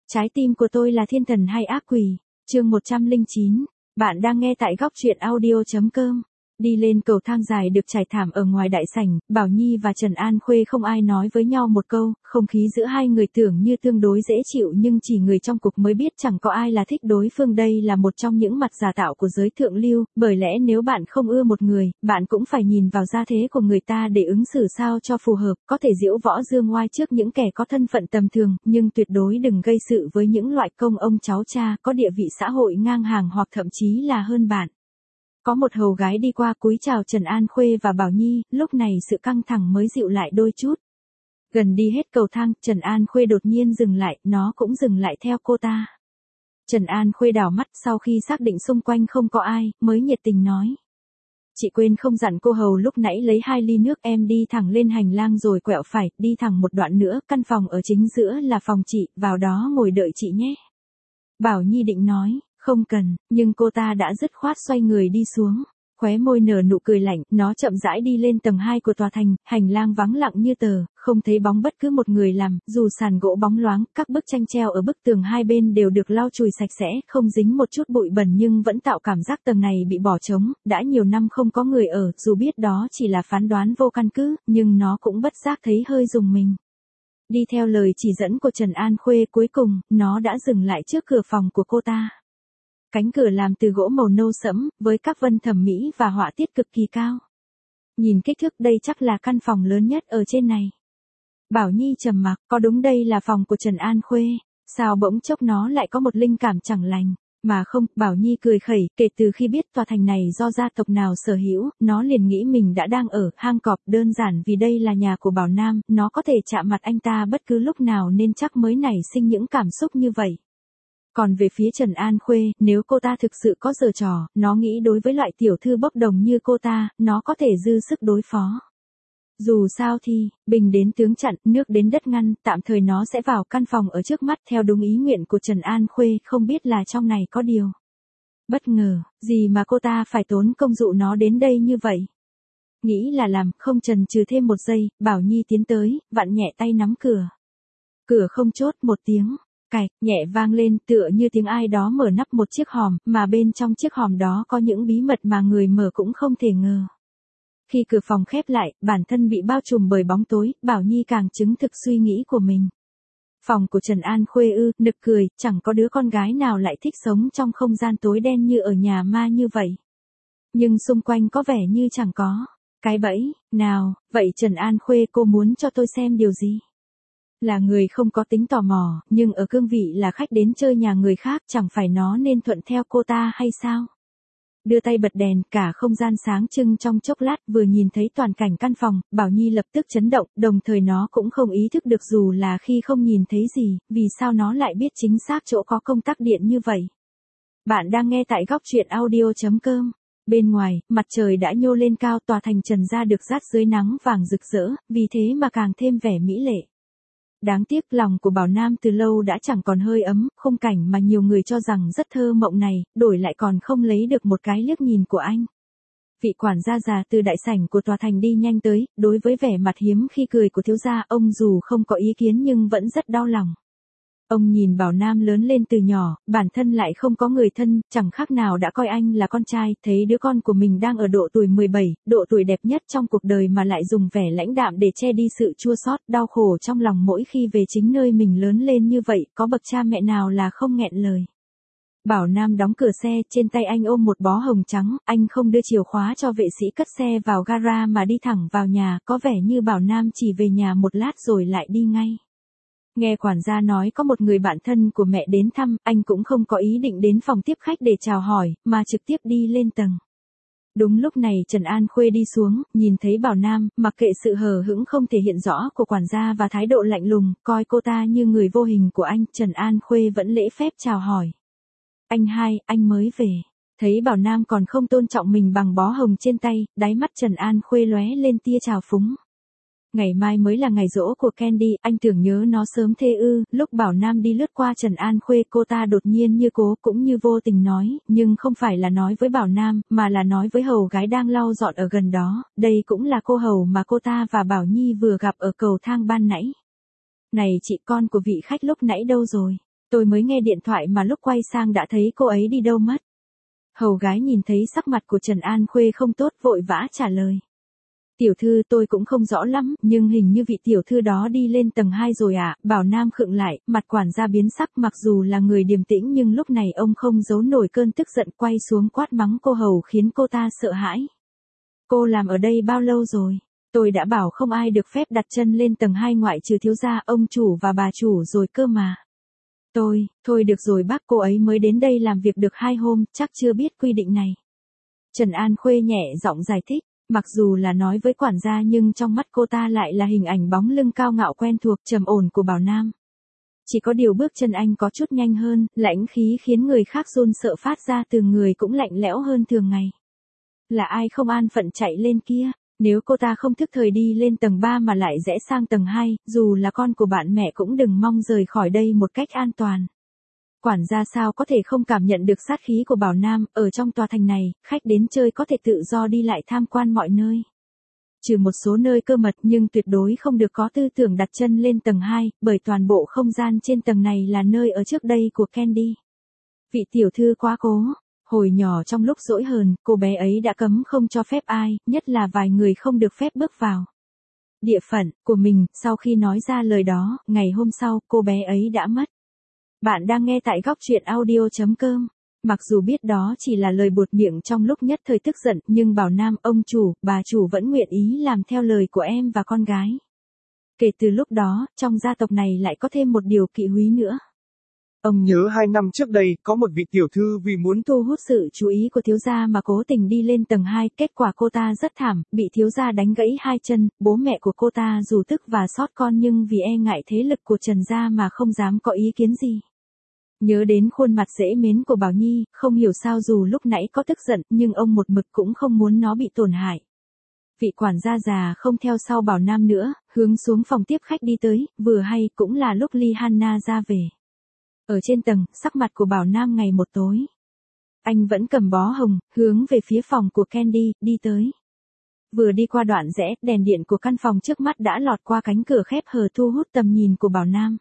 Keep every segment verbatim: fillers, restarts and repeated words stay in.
Trái tim của tôi là thiên thần hay ác quỷ? Chương một trăm lẻ chín. Bạn đang nghe tại góc truyện audio chấm com. Đi lên cầu thang dài được trải thảm ở ngoài đại sảnh, Bảo Nhi và Trần An Khuê không ai nói với nhau một câu, không khí giữa hai người tưởng như tương đối dễ chịu nhưng chỉ người trong cục mới biết chẳng có ai là thích đối phương. Đây là một trong những mặt giả tạo của giới thượng lưu, bởi lẽ nếu bạn không ưa một người, bạn cũng phải nhìn vào gia thế của người ta để ứng xử sao cho phù hợp, có thể diễu võ dương oai trước những kẻ có thân phận tầm thường, nhưng tuyệt đối đừng gây sự với những loại công ông cháu cha có địa vị xã hội ngang hàng hoặc thậm chí là hơn bạn. Có một hầu gái đi qua cúi chào Trần An Khuê và Bảo Nhi, lúc này sự căng thẳng mới dịu lại đôi chút. Gần đi hết cầu thang, Trần An Khuê đột nhiên dừng lại, nó cũng dừng lại theo cô ta. Trần An Khuê đảo mắt sau khi xác định xung quanh không có ai, mới nhiệt tình nói. Chị quên không dặn cô hầu lúc nãy lấy hai ly nước, em đi thẳng lên hành lang rồi quẹo phải, đi thẳng một đoạn nữa, căn phòng ở chính giữa là phòng chị, vào đó ngồi đợi chị nhé. Bảo Nhi định nói. Không cần, nhưng cô ta đã dứt khoát xoay người đi xuống. Khóe môi nở nụ cười lạnh, nó chậm rãi đi lên tầng hai của tòa thành, hành lang vắng lặng như tờ, không thấy bóng bất cứ một người làm, dù sàn gỗ bóng loáng, các bức tranh treo ở bức tường hai bên đều được lau chùi sạch sẽ, không dính một chút bụi bẩn nhưng vẫn tạo cảm giác tầng này bị bỏ trống, đã nhiều năm không có người ở, dù biết đó chỉ là phán đoán vô căn cứ, nhưng nó cũng bất giác thấy hơi rùng mình. Đi theo lời chỉ dẫn của Trần An Khuê, cuối cùng, nó đã dừng lại trước cửa phòng của cô ta. Cánh cửa làm từ gỗ màu nâu sẫm, với các vân thẩm mỹ và họa tiết cực kỳ cao. Nhìn kích thước đây chắc là căn phòng lớn nhất ở trên này. Bảo Nhi trầm mặc, có đúng đây là phòng của Trần An Khuê, sao bỗng chốc nó lại có một linh cảm chẳng lành, mà không, Bảo Nhi cười khẩy, kể từ khi biết tòa thành này do gia tộc nào sở hữu, nó liền nghĩ mình đã đang ở hang cọp, đơn giản vì đây là nhà của Bảo Nam, nó có thể chạm mặt anh ta bất cứ lúc nào nên chắc mới nảy sinh những cảm xúc như vậy. Còn về phía Trần An Khuê, nếu cô ta thực sự có giở trò, nó nghĩ đối với loại tiểu thư bốc đồng như cô ta, nó có thể dư sức đối phó. Dù sao thì, bình đến tướng chặn, nước đến đất ngăn, tạm thời nó sẽ vào căn phòng ở trước mắt theo đúng ý nguyện của Trần An Khuê, không biết là trong này có điều bất ngờ, gì mà cô ta phải tốn công dụ nó đến đây như vậy. Nghĩ là làm, không chần chừ thêm một giây, Bảo Nhi tiến tới, vặn nhẹ tay nắm cửa. Cửa không chốt, một tiếng cạch nhẹ vang lên, tựa như tiếng ai đó mở nắp một chiếc hòm, mà bên trong chiếc hòm đó có những bí mật mà người mở cũng không thể ngờ. Khi cửa phòng khép lại, bản thân bị bao trùm bởi bóng tối, Bảo Nhi càng chứng thực suy nghĩ của mình. Phòng của Trần An Khuê ư, nực cười, chẳng có đứa con gái nào lại thích sống trong không gian tối đen như ở nhà ma như vậy. Nhưng xung quanh có vẻ như chẳng có cái bẫy nào. Vậy Trần An Khuê, cô muốn cho tôi xem điều gì? Là người không có tính tò mò, nhưng ở cương vị là khách đến chơi nhà người khác, chẳng phải nó nên thuận theo cô ta hay sao? Đưa tay bật đèn, cả không gian sáng trưng trong chốc lát, vừa nhìn thấy toàn cảnh căn phòng, Bảo Nhi lập tức chấn động, đồng thời nó cũng không ý thức được dù là khi không nhìn thấy gì, vì sao nó lại biết chính xác chỗ có công tắc điện như vậy. Bạn đang nghe tại góc truyện audio chấm com. Bên ngoài, mặt trời đã nhô lên cao, tòa thành Trần gia được dát dưới nắng vàng rực rỡ, vì thế mà càng thêm vẻ mỹ lệ. Đáng tiếc lòng của Bảo Nam từ lâu đã chẳng còn hơi ấm, khung cảnh mà nhiều người cho rằng rất thơ mộng này, đổi lại còn không lấy được một cái liếc nhìn của anh. Vị quản gia già từ đại sảnh của tòa thành đi nhanh tới, đối với vẻ mặt hiếm khi cười của thiếu gia, ông dù không có ý kiến nhưng vẫn rất đau lòng. Ông nhìn Bảo Nam lớn lên từ nhỏ, bản thân lại không có người thân, chẳng khác nào đã coi anh là con trai, thấy đứa con của mình đang ở độ tuổi mười bảy, độ tuổi đẹp nhất trong cuộc đời mà lại dùng vẻ lãnh đạm để che đi sự chua xót, đau khổ trong lòng mỗi khi về chính nơi mình lớn lên như vậy, có bậc cha mẹ nào là không nghẹn lời. Bảo Nam đóng cửa xe, trên tay anh ôm một bó hồng trắng, anh không đưa chìa khóa cho vệ sĩ cất xe vào gara mà đi thẳng vào nhà, có vẻ như Bảo Nam chỉ về nhà một lát rồi lại đi ngay. Nghe quản gia nói có một người bạn thân của mẹ đến thăm, anh cũng không có ý định đến phòng tiếp khách để chào hỏi, mà trực tiếp đi lên tầng. Đúng lúc này Trần An Khuê đi xuống, nhìn thấy Bảo Nam, mặc kệ sự hờ hững không thể hiện rõ của quản gia và thái độ lạnh lùng, coi cô ta như người vô hình của anh, Trần An Khuê vẫn lễ phép chào hỏi. Anh hai, anh mới về. Thấy Bảo Nam còn không tôn trọng mình bằng bó hồng trên tay, đáy mắt Trần An Khuê lóe lên tia trào phúng. Ngày mai mới là ngày giỗ của Candy, anh tưởng nhớ nó sớm thế ư. Lúc Bảo Nam đi lướt qua Trần An Khuê, cô ta đột nhiên như cố cũng như vô tình nói, nhưng không phải là nói với Bảo Nam, mà là nói với hầu gái đang lau dọn ở gần đó, đây cũng là cô hầu mà cô ta và Bảo Nhi vừa gặp ở cầu thang ban nãy. Này chị, con của vị khách lúc nãy đâu rồi? Tôi mới nghe điện thoại mà lúc quay sang đã thấy cô ấy đi đâu mất. Hầu gái nhìn thấy sắc mặt của Trần An Khuê không tốt vội vã trả lời. Tiểu thư tôi cũng không rõ lắm, nhưng hình như vị tiểu thư đó đi lên tầng hai rồi ạ. À? Bảo Nam khựng lại, mặt quản gia biến sắc, mặc dù là người điềm tĩnh nhưng lúc này ông không giấu nổi cơn tức giận, quay xuống quát mắng cô hầu khiến cô ta sợ hãi. Cô làm ở đây bao lâu rồi? Tôi đã bảo không ai được phép đặt chân lên tầng hai ngoại trừ thiếu gia, ông chủ và bà chủ rồi cơ mà. Tôi, thôi được rồi bác, cô ấy mới đến đây làm việc được hai hôm, chắc chưa biết quy định này. Trần An Khuê nhẹ giọng giải thích, mặc dù là nói với quản gia nhưng trong mắt cô ta lại là hình ảnh bóng lưng cao ngạo quen thuộc trầm ổn của Bảo Nam. Chỉ có điều bước chân anh có chút nhanh hơn, lãnh khí khiến người khác run sợ phát ra từ người cũng lạnh lẽo hơn thường ngày. Là ai không an phận chạy lên kia? Nếu cô ta không thức thời đi lên tầng ba mà lại rẽ sang tầng hai, dù là con của bạn mẹ cũng đừng mong rời khỏi đây một cách an toàn. Quản gia sao có thể không cảm nhận được sát khí của Bảo Nam, ở trong tòa thành này, khách đến chơi có thể tự do đi lại tham quan mọi nơi. Trừ một số nơi cơ mật nhưng tuyệt đối không được có tư tưởng đặt chân lên tầng hai, bởi toàn bộ không gian trên tầng này là nơi ở trước đây của Candy. Vị tiểu thư quá cố. Hồi nhỏ trong lúc dỗi hờn, cô bé ấy đã cấm không cho phép ai, nhất là vài người không được phép bước vào địa phận của mình. Sau khi nói ra lời đó, ngày hôm sau, cô bé ấy đã mất. Bạn đang nghe tại góc truyện audio chấm com. Mặc dù biết đó chỉ là lời buột miệng trong lúc nhất thời tức giận, nhưng Bảo Nam, ông chủ, bà chủ vẫn nguyện ý làm theo lời của em và con gái. Kể từ lúc đó, trong gia tộc này lại có thêm một điều kỵ húy nữa. Ông nhớ hai năm trước đây, có một vị tiểu thư vì muốn thu hút sự chú ý của thiếu gia mà cố tình đi lên tầng hai, kết quả cô ta rất thảm, bị thiếu gia đánh gãy hai chân, bố mẹ của cô ta dù tức và xót con nhưng vì e ngại thế lực của Trần gia mà không dám có ý kiến gì. Nhớ đến khuôn mặt dễ mến của Bảo Nhi, không hiểu sao dù lúc nãy có tức giận nhưng ông một mực cũng không muốn nó bị tổn hại. Vị quản gia già không theo sau Bảo Nam nữa, hướng xuống phòng tiếp khách đi tới, vừa hay cũng là lúc Ly Hanna ra về. Ở trên tầng, sắc mặt của Bảo Nam ngày một tối. Anh vẫn cầm bó hồng, hướng về phía phòng của Candy, đi tới. Vừa đi qua đoạn rẽ, đèn điện của căn phòng trước mắt đã lọt qua cánh cửa khép hờ thu hút tầm nhìn của Bảo Nam.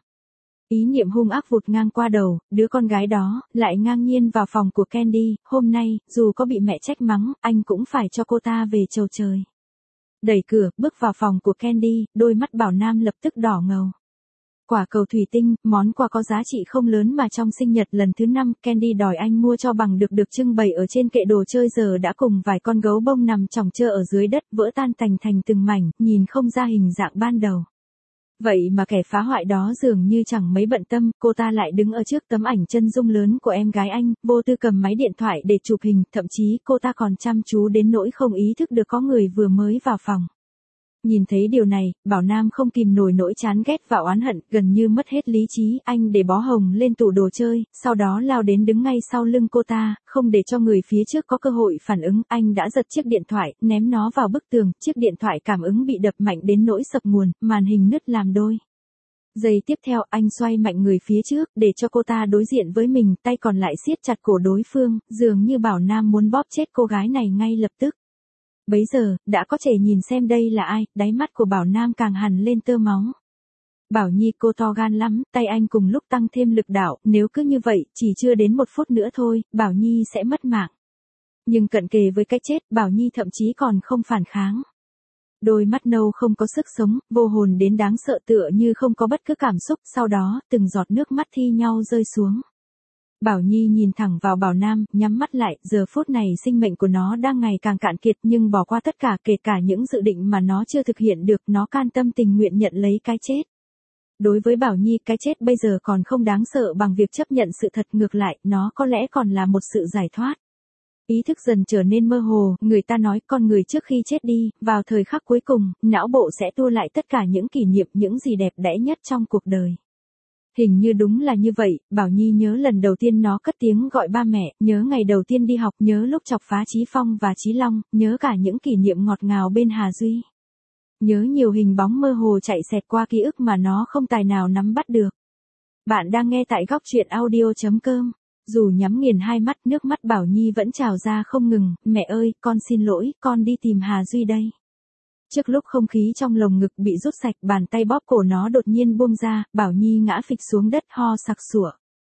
Ý niệm hung ác vụt ngang qua đầu, đứa con gái đó, lại ngang nhiên vào phòng của Candy, hôm nay, dù có bị mẹ trách mắng, anh cũng phải cho cô ta về chầu trời. Đẩy cửa, bước vào phòng của Candy, đôi mắt Bảo Nam lập tức đỏ ngầu. Quả cầu thủy tinh, món quà có giá trị không lớn mà trong sinh nhật lần thứ năm, Candy đòi anh mua cho bằng được được trưng bày ở trên kệ đồ chơi giờ đã cùng vài con gấu bông nằm chỏng chơ ở dưới đất vỡ tan tành thành từng mảnh, nhìn không ra hình dạng ban đầu. Vậy mà kẻ phá hoại đó dường như chẳng mấy bận tâm, cô ta lại đứng ở trước tấm ảnh chân dung lớn của em gái anh, vô tư cầm máy điện thoại để chụp hình, thậm chí cô ta còn chăm chú đến nỗi không ý thức được có người vừa mới vào phòng. Nhìn thấy điều này, Bảo Nam không kìm nổi nỗi chán ghét và oán hận, gần như mất hết lý trí, anh để bó hồng lên tủ đồ chơi, sau đó lao đến đứng ngay sau lưng cô ta, không để cho người phía trước có cơ hội phản ứng, anh đã giật chiếc điện thoại, ném nó vào bức tường, chiếc điện thoại cảm ứng bị đập mạnh đến nỗi sập nguồn, màn hình nứt làm đôi. Giây tiếp theo, anh xoay mạnh người phía trước, để cho cô ta đối diện với mình, tay còn lại siết chặt cổ đối phương, dường như Bảo Nam muốn bóp chết cô gái này ngay lập tức. Bấy giờ, đã có trẻ nhìn xem đây là ai, đáy mắt của Bảo Nam càng hằn lên tơ máu. Bảo Nhi cô to gan lắm, tay anh cùng lúc tăng thêm lực đạo, nếu cứ như vậy, chỉ chưa đến một phút nữa thôi, Bảo Nhi sẽ mất mạng. Nhưng cận kề với cái chết, Bảo Nhi thậm chí còn không phản kháng. Đôi mắt nâu không có sức sống, vô hồn đến đáng sợ tựa như không có bất cứ cảm xúc, sau đó, từng giọt nước mắt thi nhau rơi xuống. Bảo Nhi nhìn thẳng vào Bảo Nam, nhắm mắt lại, giờ phút này sinh mệnh của nó đang ngày càng cạn kiệt nhưng bỏ qua tất cả kể cả những dự định mà nó chưa thực hiện được, nó can tâm tình nguyện nhận lấy cái chết. Đối với Bảo Nhi, cái chết bây giờ còn không đáng sợ bằng việc chấp nhận sự thật, ngược lại, nó có lẽ còn là một sự giải thoát. Ý thức dần trở nên mơ hồ, người ta nói con người trước khi chết đi, vào thời khắc cuối cùng, não bộ sẽ tua lại tất cả những kỷ niệm, những gì đẹp đẽ nhất trong cuộc đời. Hình như đúng là như vậy, Bảo Nhi nhớ lần đầu tiên nó cất tiếng gọi ba mẹ, nhớ ngày đầu tiên đi học, nhớ lúc chọc phá Chí Phong và Chí Long, nhớ cả những kỷ niệm ngọt ngào bên Hà Duy. Nhớ nhiều hình bóng mơ hồ chạy xẹt qua ký ức mà nó không tài nào nắm bắt được. Bạn đang nghe tại góc truyện audio chấm com. Dù nhắm nghiền hai mắt, nước mắt Bảo Nhi vẫn trào ra không ngừng, mẹ ơi, con xin lỗi, con đi tìm Hà Duy đây. Trước lúc không khí trong lồng ngực bị rút sạch, bàn tay bóp cổ nó đột nhiên buông ra, Bảo Nhi ngã phịch xuống đất ho sặc sủa.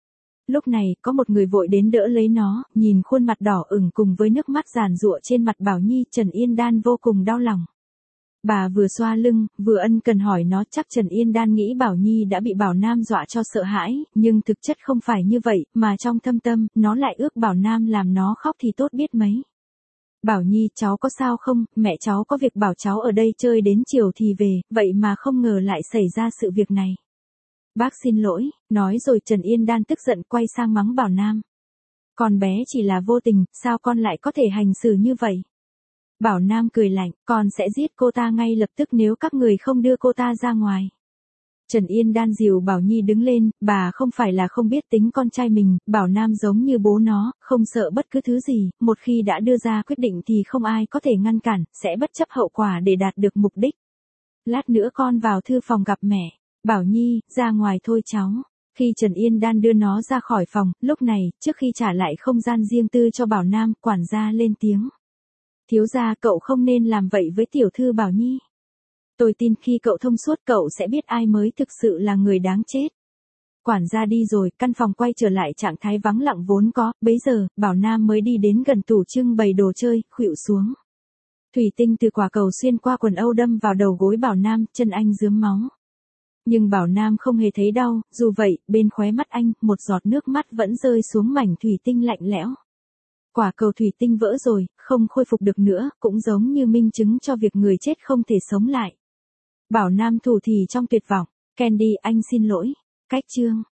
Lúc này, có một người vội đến đỡ lấy nó, nhìn khuôn mặt đỏ ửng cùng với nước mắt giàn giụa trên mặt Bảo Nhi, Trần Yên Đan vô cùng đau lòng. Bà vừa xoa lưng, vừa ân cần hỏi nó, chắc Trần Yên Đan nghĩ Bảo Nhi đã bị Bảo Nam dọa cho sợ hãi, nhưng thực chất không phải như vậy, mà trong thâm tâm, nó lại ước Bảo Nam làm nó khóc thì tốt biết mấy. Bảo Nhi, cháu có sao không, mẹ cháu có việc bảo cháu ở đây chơi đến chiều thì về, vậy mà không ngờ lại xảy ra sự việc này. Bác xin lỗi, nói rồi Trần Yên Đan tức giận quay sang mắng Bảo Nam. Con bé chỉ là vô tình, sao con lại có thể hành xử như vậy? Bảo Nam cười lạnh, con sẽ giết cô ta ngay lập tức nếu các người không đưa cô ta ra ngoài. Trần Yên Đan dìu Bảo Nhi đứng lên, bà không phải là không biết tính con trai mình, Bảo Nam giống như bố nó, không sợ bất cứ thứ gì, một khi đã đưa ra quyết định thì không ai có thể ngăn cản, sẽ bất chấp hậu quả để đạt được mục đích. Lát nữa con vào thư phòng gặp mẹ. Bảo Nhi, ra ngoài thôi cháu. Khi Trần Yên Đan đưa nó ra khỏi phòng, lúc này, trước khi trả lại không gian riêng tư cho Bảo Nam, quản gia lên tiếng. Thiếu gia, cậu không nên làm vậy với tiểu thư Bảo Nhi. Tôi tin khi cậu thông suốt cậu sẽ biết ai mới thực sự là người đáng chết. Quản gia đi rồi, căn phòng quay trở lại trạng thái vắng lặng vốn có, bấy giờ, Bảo Nam mới đi đến gần tủ trưng bày đồ chơi, khuỵu xuống. Thủy tinh từ quả cầu xuyên qua quần âu đâm vào đầu gối Bảo Nam, chân anh rướm máu. Nhưng Bảo Nam không hề thấy đau, dù vậy, bên khóe mắt anh, một giọt nước mắt vẫn rơi xuống mảnh thủy tinh lạnh lẽo. Quả cầu thủy tinh vỡ rồi, không khôi phục được nữa, cũng giống như minh chứng cho việc người chết không thể sống lại. Bảo Nam thủ thỉ trong tuyệt vọng, Candy anh xin lỗi. Cách chương